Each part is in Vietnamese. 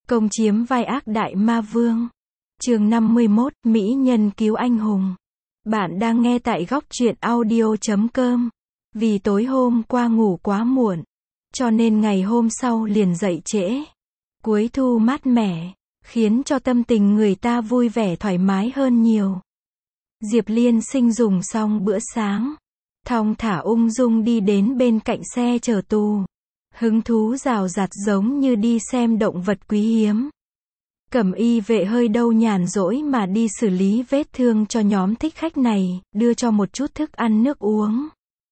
Công chiếm vai ác đại ma vương. Chương 51, Mỹ nhân cứu anh hùng. Bạn đang nghe tại góc truyện audio.com. Vì tối hôm qua ngủ quá muộn, cho nên ngày hôm sau liền dậy trễ. Cuối thu mát mẻ, khiến cho tâm tình người ta vui vẻ thoải mái hơn nhiều. Diệp Liên Sinh dùng xong bữa sáng, thong thả ung dung đi đến bên cạnh xe chở tù. Hứng thú rào rạt giống như đi xem động vật quý hiếm. Cẩm y vệ hơi đâu nhàn rỗi mà đi xử lý vết thương cho nhóm thích khách này, đưa cho một chút thức ăn nước uống.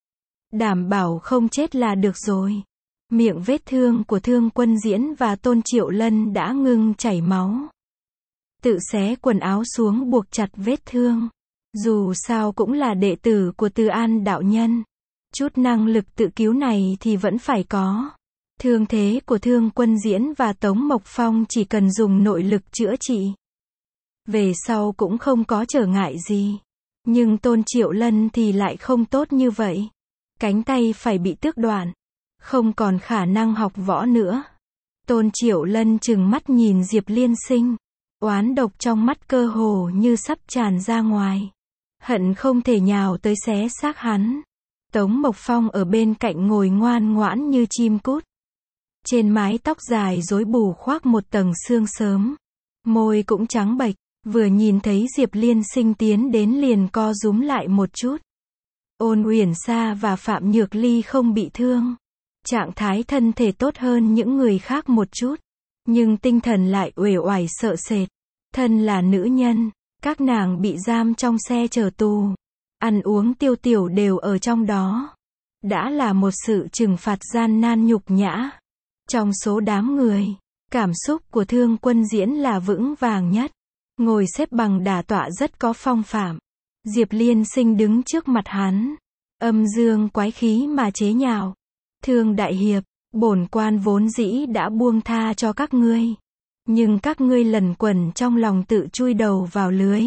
Đảm bảo không chết là được rồi. Miệng vết thương của Thương Quân Diễn và Tôn Triệu Lân đã ngưng chảy máu. Tự xé quần áo xuống buộc chặt vết thương. Dù sao cũng là đệ tử của Từ An đạo nhân. Chút năng lực tự cứu này thì vẫn phải có. Thương thế của Thương Quân Diễn và Tống Mộc Phong chỉ cần dùng nội lực chữa trị. Về sau cũng không có trở ngại gì. Nhưng Tôn Triệu Lân thì lại không tốt như vậy. Cánh tay phải bị tước đoạn. Không còn khả năng học võ nữa. Tôn Triệu Lân trừng mắt nhìn Diệp Liên Sinh. Oán độc trong mắt cơ hồ như sắp tràn ra ngoài. Hận không thể nhào tới xé xác hắn. Tống Mộc Phong ở bên cạnh ngồi ngoan ngoãn như chim cút. Trên mái tóc dài rối bù khoác một tầng sương sớm. Môi cũng trắng bệch, vừa nhìn thấy Diệp Liên Sinh tiến đến liền co rúm lại một chút. Ôn Uyển Sa và Phạm Nhược Ly không bị thương. Trạng thái thân thể tốt hơn những người khác một chút. Nhưng tinh thần lại uể oải sợ sệt. Thân là nữ nhân, các nàng bị giam trong xe chở tù. Ăn uống tiêu tiểu đều ở trong đó. Đã là một sự trừng phạt gian nan nhục nhã. Trong số đám người, cảm xúc của Thương Quân Diễn là vững vàng nhất. Ngồi xếp bằng đả tọa rất có phong phạm. Diệp Liên Sinh đứng trước mặt hắn. Âm dương quái khí mà chế nhạo. Thương đại hiệp, bổn quan vốn dĩ đã buông tha cho các ngươi. Nhưng các ngươi lẩn quẩn trong lòng tự chui đầu vào lưới.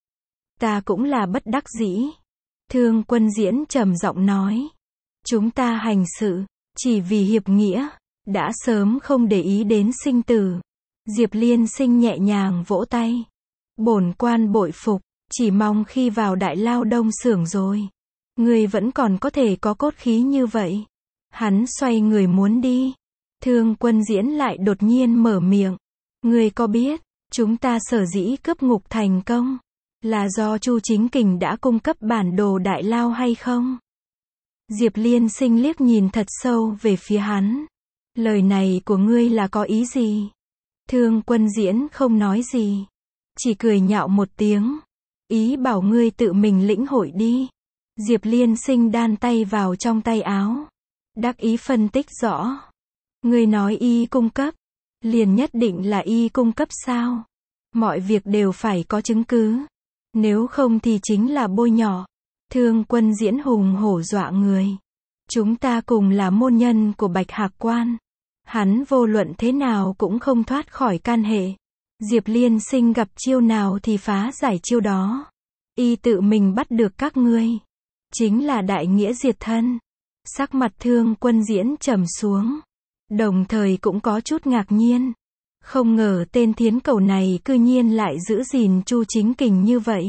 Ta cũng là bất đắc dĩ. Thương Quân Diễn trầm giọng nói. Chúng ta hành sự, chỉ vì hiệp nghĩa. Đã sớm không để ý đến sinh tử. Diệp Liên Sinh nhẹ nhàng vỗ tay. Bổn quan bội phục, chỉ mong khi vào Đại Lao Đông xưởng rồi. Người vẫn còn có thể có cốt khí như vậy. Hắn xoay người muốn đi. Thương Quân Diễn lại đột nhiên mở miệng. Người có biết, chúng ta sở dĩ cướp ngục thành công, là do Chu Chính Kình đã cung cấp bản đồ Đại Lao hay không? Diệp Liên Sinh liếc nhìn thật sâu về phía hắn. Lời này của ngươi là có ý gì? Thương Quân Diễn không nói gì. Chỉ cười nhạo một tiếng. Ý bảo ngươi tự mình lĩnh hội đi. Diệp Liên Sinh đan tay vào trong tay áo. Đắc ý phân tích rõ. Ngươi nói y cung cấp. Liền nhất định là y cung cấp sao? Mọi việc đều phải có chứng cứ. Nếu không thì chính là bôi nhọ. Thương Quân Diễn hùng hổ dọa người. Chúng ta cùng là môn nhân của Bạch Hạc Quan. Hắn vô luận thế nào cũng không thoát khỏi can hệ. Diệp Liên Sinh gặp chiêu nào thì phá giải chiêu đó. Y tự mình bắt được các ngươi. Chính là đại nghĩa diệt thân. Sắc mặt Thương Quân Diễn trầm xuống. Đồng thời cũng có chút ngạc nhiên. Không ngờ tên thiến cẩu này cư nhiên lại giữ gìn Chu Chính Kình như vậy.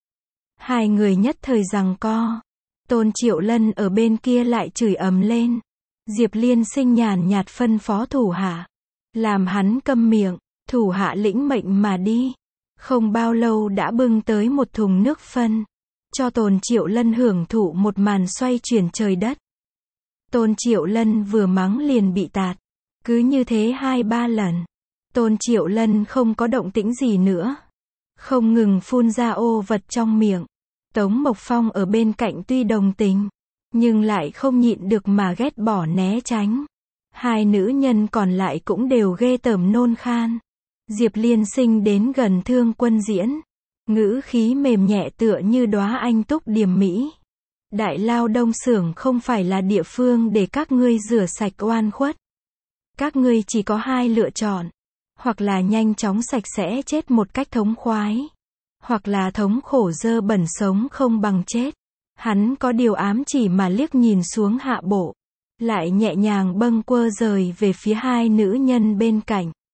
Hai người nhất thời giằng co. Tôn Triệu Lân ở bên kia lại chửi ầm lên. Diệp Liên Sinh nhàn nhạt phân phó thủ hạ. Làm hắn câm miệng, thủ hạ lĩnh mệnh mà đi. Không bao lâu đã bưng tới một thùng nước phân. Cho Tôn Triệu Lân hưởng thụ một màn xoay chuyển trời đất. Tôn Triệu Lân vừa mắng liền bị tạt. Cứ như thế 2-3 lần. Tôn Triệu Lân không có động tĩnh gì nữa. Không ngừng phun ra ô vật trong miệng. Tống Mộc Phong ở bên cạnh tuy đồng tình, nhưng lại không nhịn được mà ghét bỏ né tránh. Hai nữ nhân còn lại cũng đều ghê tởm nôn khan. Diệp Liên Sinh đến gần Thương Quân Diễn. Ngữ khí mềm nhẹ tựa như đóa anh túc điềm mỹ. Đại Lao Đông xưởng không phải là địa phương để các ngươi rửa sạch oan khuất. Các ngươi chỉ có hai lựa chọn. Hoặc là nhanh chóng sạch sẽ chết một cách thống khoái. Hoặc là thống khổ dơ bẩn sống không bằng chết. Hắn có điều ám chỉ mà liếc nhìn xuống hạ bộ. Lại nhẹ nhàng bâng quơ rời về phía hai nữ nhân bên cạnh.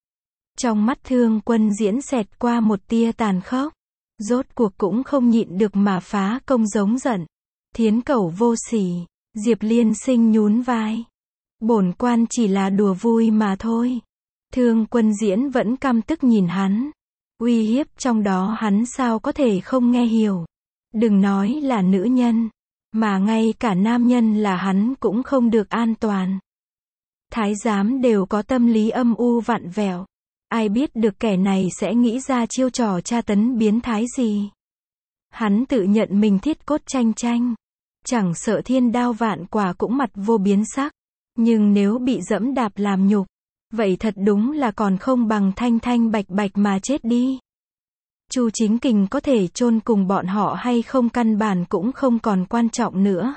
Trong mắt Thương Quân Diễn xẹt qua một tia tàn khốc. Rốt cuộc cũng không nhịn được mà phá công giống giận. Thiến cẩu vô sỉ. Diệp Liên Sinh nhún vai. Bổn quan chỉ là đùa vui mà thôi. Thương Quân Diễn vẫn căm tức nhìn hắn. Uy hiếp trong đó hắn sao có thể không nghe hiểu. Đừng nói là nữ nhân, mà ngay cả nam nhân là hắn cũng không được an toàn. Thái giám đều có tâm lý âm u vặn vẹo. Ai biết được kẻ này sẽ nghĩ ra chiêu trò tra tấn biến thái gì. Hắn tự nhận mình thiết cốt tranh tranh. Chẳng sợ thiên đao vạn quả cũng mặt vô biến sắc. Nhưng nếu bị dẫm đạp làm nhục, vậy thật đúng là còn không bằng thanh thanh bạch bạch mà chết đi. Chu Chính Kình có thể chôn cùng bọn họ hay không căn bản cũng không còn quan trọng nữa.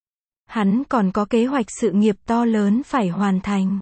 Hắn còn có kế hoạch sự nghiệp to lớn phải hoàn thành.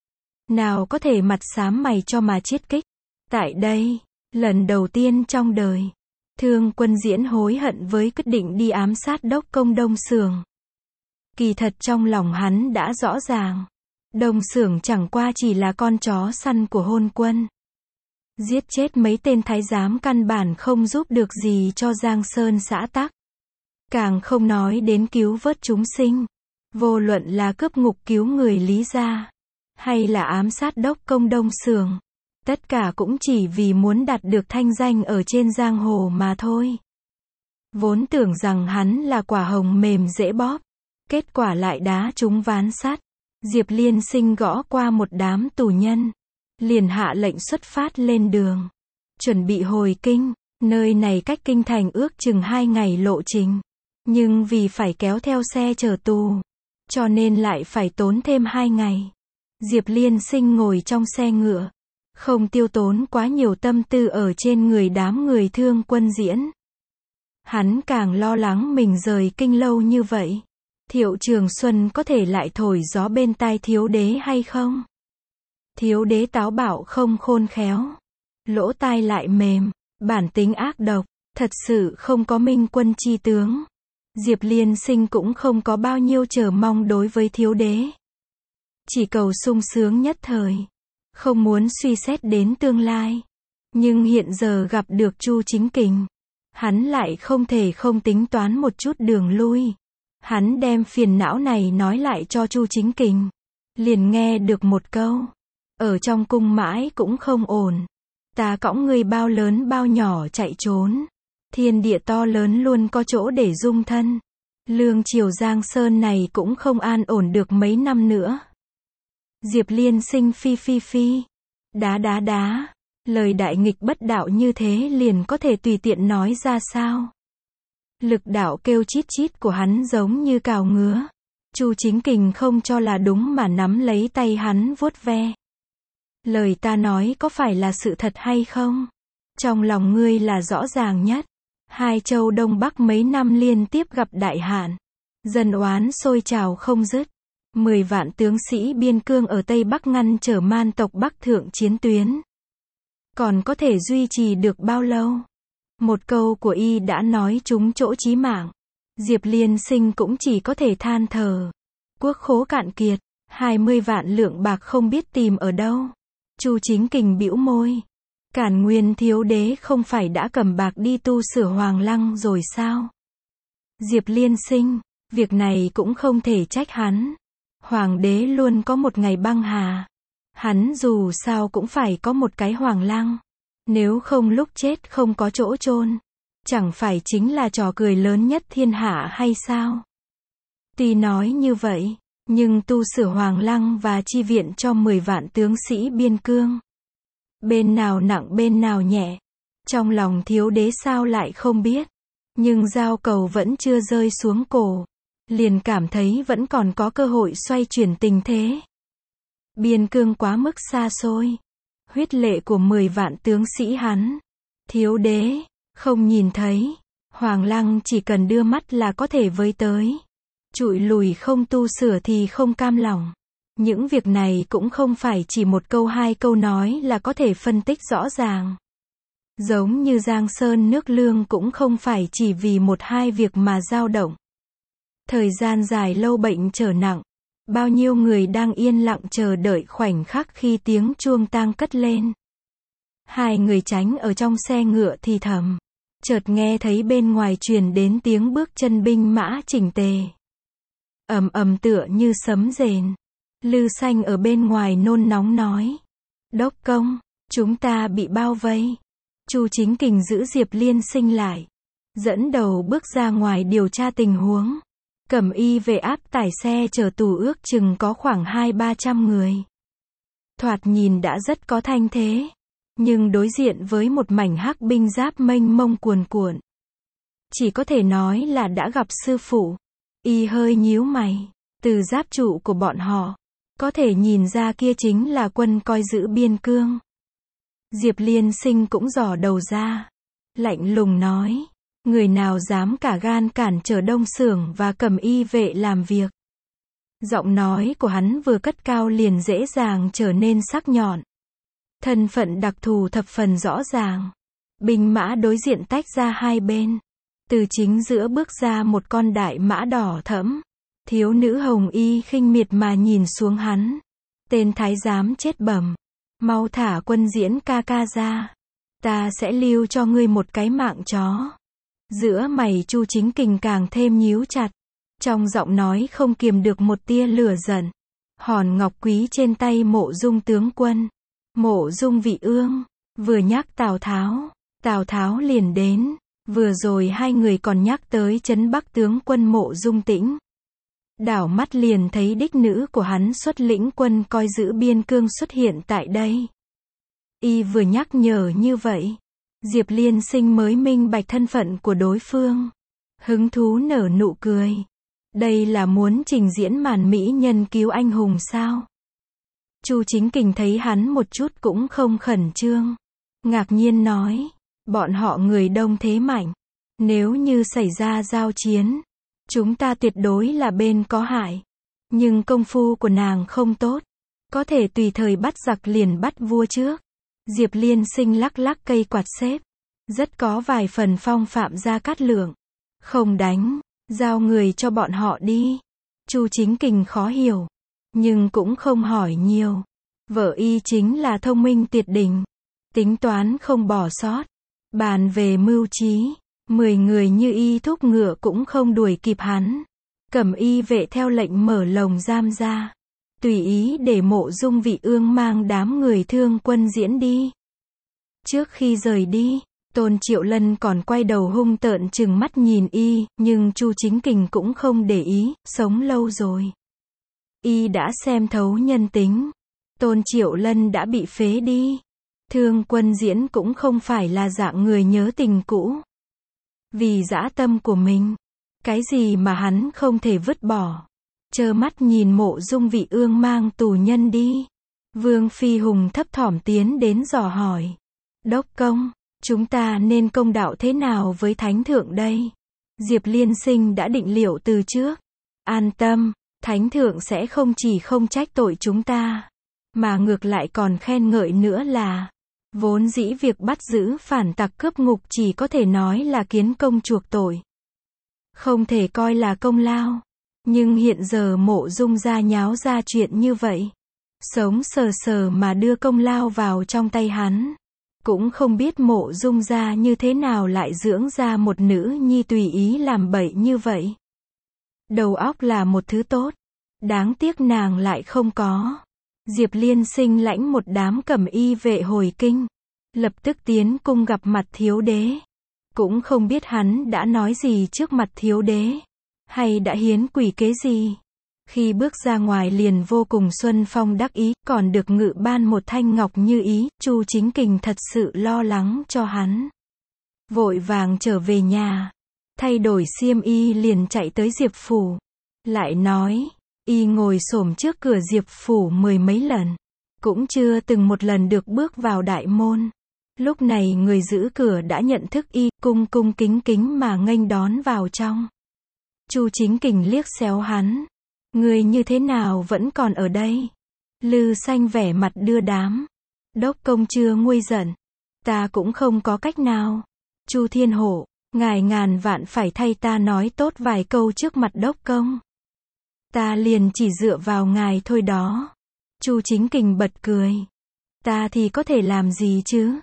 Nào có thể mặt xám mày cho mà chiết kích. Tại đây, lần đầu tiên trong đời, Thương Quân Diễn hối hận với quyết định đi ám sát đốc công Đông Xưởng. Kỳ thật trong lòng hắn đã rõ ràng. Đông Xưởng chẳng qua chỉ là con chó săn của Hôn Quân. Giết chết mấy tên thái giám căn bản không giúp được gì cho Giang Sơn xã tắc. Càng không nói đến cứu vớt chúng sinh. Vô luận là cướp ngục cứu người Lý gia, hay là ám sát đốc công Đông Xưởng, tất cả cũng chỉ vì muốn đạt được thanh danh ở trên giang hồ mà thôi. Vốn tưởng rằng hắn là quả hồng mềm dễ bóp, kết quả lại đá trúng ván sắt. Diệp Liên Sinh gõ qua một đám tù nhân, liền hạ lệnh xuất phát lên đường, chuẩn bị hồi kinh. Nơi này cách kinh thành ước chừng 2 ngày lộ trình, nhưng vì phải kéo theo xe chở tù, cho nên lại phải tốn thêm 2 ngày. Diệp Liên Sinh ngồi trong xe ngựa, không tiêu tốn quá nhiều tâm tư ở trên người đám người Thương Quân Diễn. Hắn càng lo lắng mình rời kinh lâu như vậy, Thiệu Trường Xuân có thể lại thổi gió bên tai thiếu đế hay không? Thiếu đế táo bạo không khôn khéo, lỗ tai lại mềm, bản tính ác độc, thật sự không có minh quân chi tướng. Diệp Liên Sinh cũng không có bao nhiêu chờ mong đối với thiếu đế. Chỉ cầu sung sướng nhất thời, không muốn suy xét đến tương lai. Nhưng hiện giờ gặp được Chu Chính Kình, hắn lại không thể không tính toán một chút đường lui. Hắn đem phiền não này nói lại cho Chu Chính Kình, liền nghe được một câu: ở trong cung mãi cũng không ổn. Ta cõng ngươi bao lớn bao nhỏ chạy trốn. Thiên địa to lớn luôn có chỗ để dung thân. Lương triều Giang Sơn này cũng không an ổn được mấy năm nữa. Diệp Liên Sinh phi phi phi. Đá. Lời đại nghịch bất đạo như thế liền có thể tùy tiện nói ra sao? Lực đạo kêu chít chít của hắn giống như cào ngứa. Chu Chính Kình không cho là đúng mà nắm lấy tay hắn vuốt ve. Lời ta nói có phải là sự thật hay không? Trong lòng ngươi là rõ ràng nhất. Hai châu Đông Bắc mấy năm liên tiếp gặp đại hạn. Dân oán sôi trào không dứt. 10 vạn tướng sĩ biên cương ở Tây Bắc ngăn trở man tộc Bắc thượng chiến tuyến. Còn có thể duy trì được bao lâu? Một câu của y đã nói trúng chỗ chí mạng. Diệp Liên Sinh cũng chỉ có thể than thở. Quốc khố cạn kiệt, 20 vạn lượng bạc không biết tìm ở đâu. Chu Chính Kình bĩu môi. Cản Nguyên thiếu đế không phải đã cầm bạc đi tu sửa Hoàng Lăng rồi sao? Diệp Liên Sinh, việc này cũng không thể trách hắn. Hoàng đế luôn có một ngày băng hà. Hắn dù sao cũng phải có một cái Hoàng Lăng. Nếu không lúc chết không có chỗ chôn, chẳng phải chính là trò cười lớn nhất thiên hạ hay sao? Tuy nói như vậy, nhưng tu sửa Hoàng Lăng và chi viện cho 10 vạn tướng sĩ biên cương, bên nào nặng bên nào nhẹ, trong lòng thiếu đế sao lại không biết. Nhưng giao cầu vẫn chưa rơi xuống cổ, liền cảm thấy vẫn còn có cơ hội xoay chuyển tình thế. Biên cương quá mức xa xôi, huyết lệ của 10 vạn tướng sĩ hắn, thiếu đế không nhìn thấy. Hoàng Lăng chỉ cần đưa mắt là có thể với tới. Trụi lùi không tu sửa thì không cam lòng. Những việc này cũng không phải chỉ một câu hai câu nói là có thể phân tích rõ ràng. Giống như Giang Sơn nước Lương cũng không phải chỉ vì một hai việc mà dao động. Thời gian dài lâu bệnh trở nặng, bao nhiêu người đang yên lặng chờ đợi khoảnh khắc khi tiếng chuông tang cất lên. Hai người tránh ở trong xe ngựa thì thầm. Chợt nghe thấy bên ngoài truyền đến tiếng bước chân binh mã chỉnh tề. Ầm ầm tựa như sấm rền. Lư Xanh ở bên ngoài nôn nóng nói. Đốc công, chúng ta bị bao vây. Chu Chính Kình giữ Diệp Liên Sinh lại. Dẫn đầu bước ra ngoài điều tra tình huống. Cẩm y vệ áp tải xe chở tù ước chừng có khoảng 200-300 người. Thoạt nhìn đã rất có thanh thế. Nhưng đối diện với một mảnh hắc binh giáp mênh mông cuồn cuộn. Chỉ có thể nói là đã gặp sư phụ. Y hơi nhíu mày. Từ giáp trụ của bọn họ, có thể nhìn ra kia chính là quân coi giữ biên cương. Diệp Liên Sinh cũng dò đầu ra. Lạnh lùng nói. Người nào dám cả gan cản trở Đông Xưởng và Cẩm y vệ làm việc. Giọng nói của hắn vừa cất cao liền dễ dàng trở nên sắc nhọn. Thân phận đặc thù thập phần rõ ràng. Binh mã đối diện tách ra hai bên. Từ chính giữa bước ra một con đại mã đỏ thẫm. Thiếu nữ hồng y khinh miệt mà nhìn xuống hắn. Tên thái giám chết bẩm. Mau thả Quân Diễn ca ca ra. Ta sẽ lưu cho ngươi một cái mạng chó. Giữa mày Chu Chính Kình càng thêm nhíu chặt. Trong giọng nói không kiềm được một tia lửa giận. Hòn ngọc quý trên tay Mộ Dung tướng quân. Mộ Dung Vị Ương. Vừa nhắc Tào Tháo liền đến. Vừa rồi hai người còn nhắc tới trấn Bắc tướng quân Mộ Dung Tĩnh. Đảo mắt liền thấy đích nữ của hắn xuất lĩnh quân coi giữ biên cương xuất hiện tại đây. Y vừa nhắc nhở như vậy. Diệp Liên Sinh mới minh bạch thân phận của đối phương. Hứng thú nở nụ cười. Đây là muốn trình diễn màn mỹ nhân cứu anh hùng sao? Chu Chính Kình thấy hắn một chút cũng không khẩn trương. Ngạc nhiên nói. Bọn họ người đông thế mạnh. Nếu như xảy ra giao chiến, chúng ta tuyệt đối là bên có hại. Nhưng công phu của nàng không tốt. Có thể tùy thời bắt giặc liền bắt vua trước. Diệp Liên Sinh lắc lắc cây quạt xếp. Rất có vài phần phong phạm Gia Cát Lượng. Không đánh, giao người cho bọn họ đi. Chu Chính Kình khó hiểu. Nhưng cũng không hỏi nhiều. Vợ y chính là thông minh tuyệt đỉnh. Tính toán không bỏ sót. Bàn về mưu trí. 10 người như y thúc ngựa cũng không đuổi kịp hắn. Cẩm y vệ theo lệnh mở lồng giam ra. Tùy ý để Mộ Dung Vị Ương mang đám người thương Quân Diễn đi. Trước khi rời đi, Tôn Triệu Lân còn quay đầu hung tợn trừng mắt nhìn y, nhưng Chu Chính Kình cũng không để ý, sống lâu rồi. Y đã xem thấu nhân tính. Tôn Triệu Lân đã bị phế đi. Thương Quân Diễn cũng không phải là dạng người nhớ tình cũ. Vì dã tâm của mình, cái gì mà hắn không thể vứt bỏ. Trơ mắt nhìn Mộ Dung Vị Ương mang tù nhân đi. Vương Phi Hùng thấp thỏm tiến đến dò hỏi. Đốc công, chúng ta nên công đạo thế nào với Thánh Thượng đây? Diệp Liên Sinh đã định liệu từ trước. An tâm, Thánh Thượng sẽ không chỉ không trách tội chúng ta, mà ngược lại còn khen ngợi nữa là, vốn dĩ việc bắt giữ phản tặc cướp ngục chỉ có thể nói là kiến công chuộc tội. Không thể coi là công lao. Nhưng hiện giờ Mộ Dung gia nháo ra chuyện như vậy. Sống sờ sờ mà đưa công lao vào trong tay hắn. Cũng không biết Mộ Dung gia như thế nào lại dưỡng ra một nữ nhi tùy ý làm bậy như vậy. Đầu óc là một thứ tốt. Đáng tiếc nàng lại không có. Diệp Liên Sinh lãnh một đám cẩm y vệ hồi kinh. Lập tức tiến cung gặp mặt thiếu đế. Cũng không biết hắn đã nói gì trước mặt thiếu đế. Hay đã hiến quỷ kế gì. Khi bước ra ngoài liền vô cùng xuân phong đắc ý, còn được ngự ban một thanh ngọc như ý. Chu Chính Kình thật sự lo lắng cho hắn. Vội vàng trở về nhà. Thay đổi xiêm y liền chạy tới Diệp Phủ. Lại nói, y ngồi xổm trước cửa Diệp Phủ 10 mấy lần. Cũng chưa từng một lần được bước vào đại môn. Lúc này người giữ cửa đã nhận thức y, cung cung kính kính mà nghênh đón vào trong. Chu Chính Kình liếc xéo hắn. Người như thế nào vẫn còn ở đây? Lư Xanh vẻ mặt đưa đám. Đốc công chưa nguôi giận. Ta cũng không có cách nào. Chu Thiên Hổ, ngài ngàn vạn phải thay ta nói tốt vài câu trước mặt đốc công. Ta liền chỉ dựa vào ngài thôi đó. Chu Chính Kình bật cười. Ta thì có thể làm gì chứ?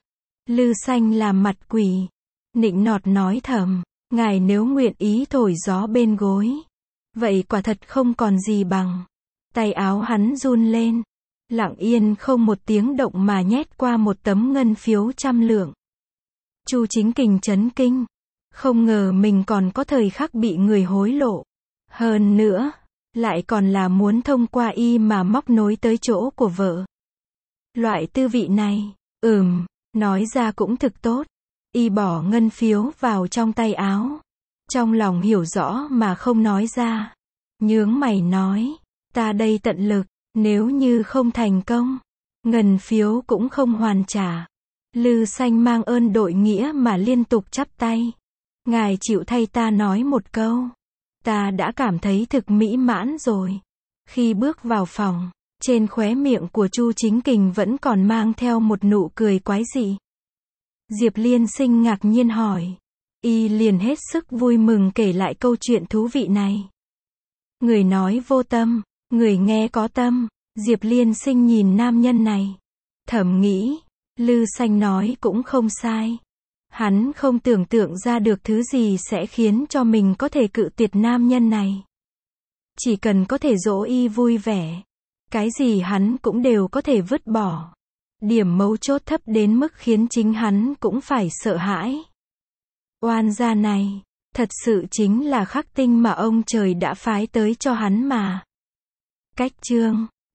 Lư Xanh làm mặt quỷ, nịnh nọt nói thầm, ngài nếu nguyện ý thổi gió bên gối, vậy quả thật không còn gì bằng. Tay áo hắn run lên, lặng yên không một tiếng động mà nhét qua một tấm ngân phiếu 100 lượng. Chu Chính Kình chấn kinh, không ngờ mình còn có thời khắc bị người hối lộ. Hơn nữa, lại còn là muốn thông qua y mà móc nối tới chỗ của vợ. Loại tư vị này, nói ra cũng thực tốt. Y bỏ ngân phiếu vào trong tay áo. Trong lòng hiểu rõ mà không nói ra. Nhướng mày nói, ta đây tận lực, nếu như không thành công, ngân phiếu cũng không hoàn trả. Lư Xanh mang ơn đội nghĩa mà liên tục chắp tay. Ngài chịu thay ta nói một câu. Ta đã cảm thấy thực mỹ mãn rồi. Khi bước vào phòng, trên khóe miệng của Chu Chính Kình vẫn còn mang theo một nụ cười quái dị. Diệp Liên Sinh ngạc nhiên hỏi. Y liền hết sức vui mừng kể lại câu chuyện thú vị này. Người nói vô tâm, người nghe có tâm. Diệp Liên Sinh nhìn nam nhân này, thầm nghĩ, Lư Xanh nói cũng không sai. Hắn không tưởng tượng ra được thứ gì sẽ khiến cho mình có thể cự tuyệt nam nhân này. Chỉ cần có thể dỗ y vui vẻ, cái gì hắn cũng đều có thể vứt bỏ. Điểm mấu chốt thấp đến mức khiến chính hắn cũng phải sợ hãi. Oan gia này, thật sự chính là khắc tinh mà ông trời đã phái tới cho hắn mà. Cách chương